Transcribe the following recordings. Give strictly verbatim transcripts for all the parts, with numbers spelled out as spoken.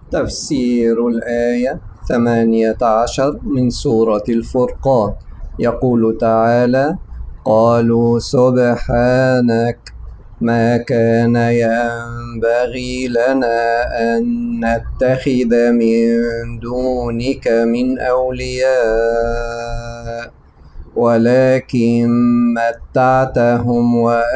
تفسير الآية ثمانية عشر من سورة الفرقان. يقول تعالى: قالوا سبحانك ما كان ينبغي لنا أن نتخذ من دونك من أولياء ولكن متعتهم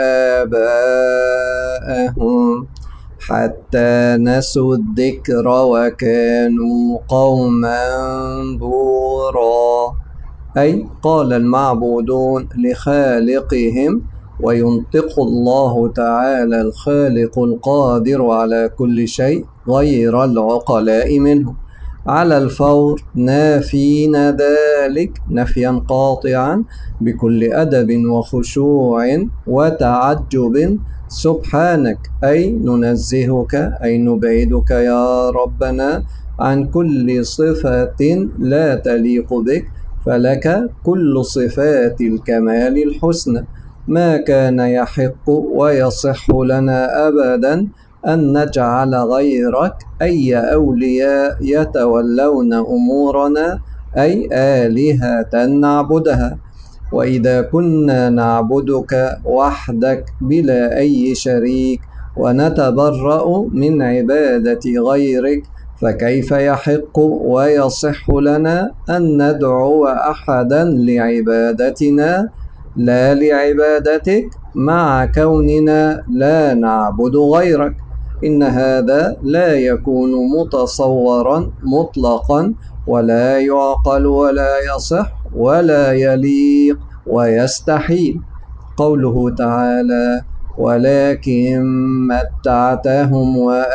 وآباءهم حتى نسوا الذكر وكانوا قوما بورا. أي قال المعبودون لخالقهم، وينطق الله تعالى الخالق القادر على كل شيء غير العقلاء منه على الفور، نافين ذلك نفيا قاطعا بكل أدب وخشوع وتعجب: سبحانك، أي ننزهك، أي نبعدك يا ربنا عن كل صفة لا تليق بك، فلك كل صفات الكمال الحسنى. ما كان يحق ويصح لنا أبدا أن نجعل غيرك أي أولياء يتولون أمورنا، أي آلهة نعبدها. وإذا كنا نعبدك وحدك بلا أي شريك ونتبرأ من عبادة غيرك، فكيف يحق ويصح لنا أن ندعو أحدا لعبادتنا لا لعبادتك، مع كوننا لا نعبد غيرك؟ إن هذا لا يكون متصورا مطلقا، ولا يعقل ولا يصح ولا يليق ويستحيل. قوله تعالى: ولكن متعتهم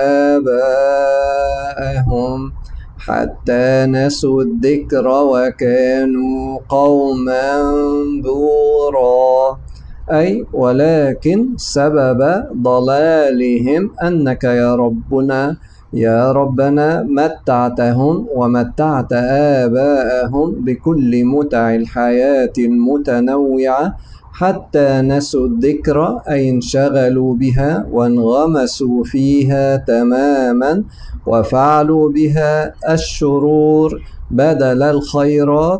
وآباءهم حتى نسوا الذكر وكانوا قوما بورا، أي ولكن سبب ضلالهم أنك يا ربنا يا ربنا متعتهم ومتعت آباءهم بكل متع الحياة المتنوعة حتى نسوا الذكر، أي انشغلوا بها وانغمسوا فيها تماما وفعلوا بها الشرور بدل الخيرات،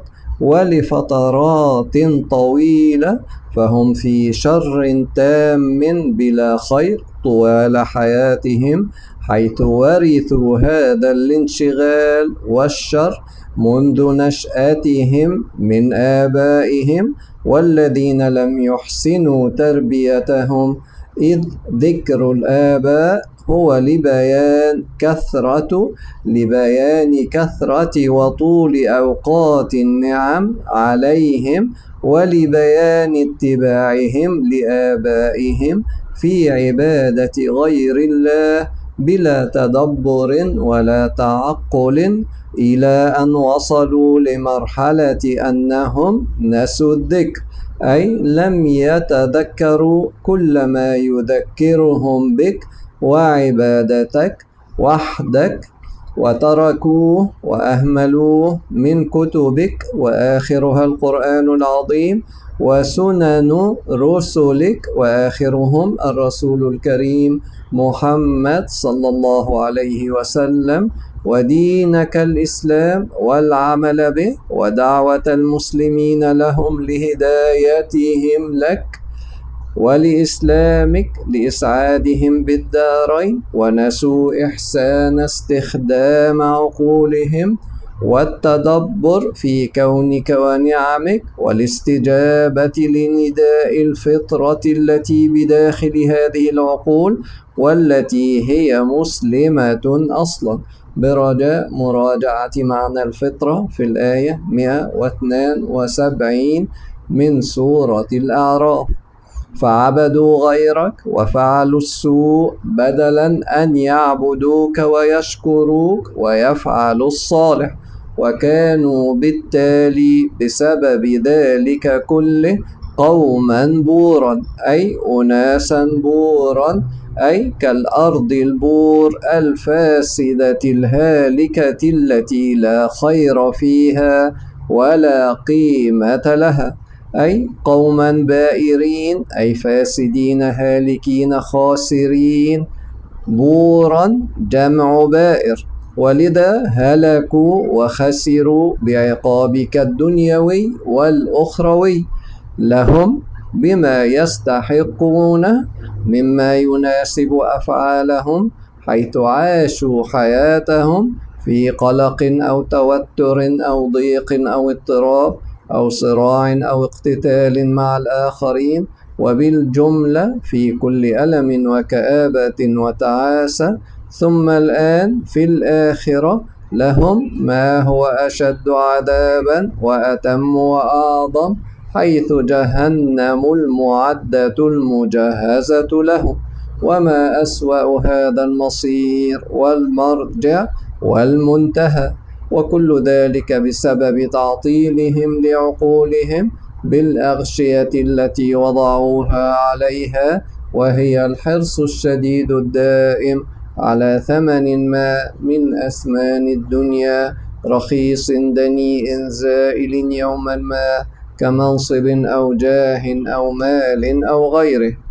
ولفترات طويلة فهم في شر تام بلا خير طوال حياتهم، حيث ورثوا هذا الانشغال والشر منذ نشأتهم من آبائهم، والذين لم يحسنوا تربيتهم، إذ ذكر الآباء هو لبيان كثرة لبيان كثرة وطول أوقات النعم عليهم، ولبيان اتباعهم لآبائهم في عبادة غير الله بلا تدبر ولا تعقل، إلى أن وصلوا لمرحلة أنهم نسوا الذكر، أي لم يتذكروا كل ما يذكرهم بك وعبادتك وحدك، وتركوه وأهملوه من كتبك، وآخرها القرآن العظيم، وسنن رسلك، وآخرهم الرسول الكريم محمد صلى الله عليه وسلم، ودينك الإسلام والعمل به، ودعوة المسلمين لهم لهدايتهم لك ولإسلامك لإسعادهم بالدارين، ونسوا إحسان استخدام عقولهم والتدبر في كونك ونعمك والاستجابة لنداء الفطرة التي بداخل هذه العقول، والتي هي مسلمة أصلا، برجاء مراجعة معنى الفطرة في الآية مئة واثنين وسبعين من سورة الأعراف. فعبدوا غيرك وفعلوا السوء بدلا أن يعبدوك ويشكروك ويفعلوا الصالح، وكانوا بالتالي بسبب ذلك كله قوما بورا، أي أناسا بورا، أي كالأرض البور الفاسدة الهالكة التي لا خير فيها ولا قيمة لها، أي قوما بائرين، أي فاسدين هالكين خاسرين. بورا جمع بائر، ولذا هلكوا وخسروا بعقابك الدنيوي والأخروي، لهم بما يستحقونه مما يناسب أفعالهم، حيث عاشوا حياتهم في قلق أو توتر أو ضيق أو اضطراب أو صراع أو اقتتال مع الآخرين، وبالجملة في كل ألم وكآبة وتعاسة. ثم الآن في الآخرة لهم ما هو أشد عذابا وأتم وأعظم، حيث جهنم المعدة المجهزة لهم. وما أسوأ هذا المصير والمرجع والمنتهى، وكل ذلك بسبب تعطيلهم لعقولهم بالأغشية التي وضعوها عليها، وهي الحرص الشديد الدائم على ثمن ما من أثمان الدنيا، رخيص دنيء زائل يوما ما، كمنصب أو جاه أو مال أو غيره.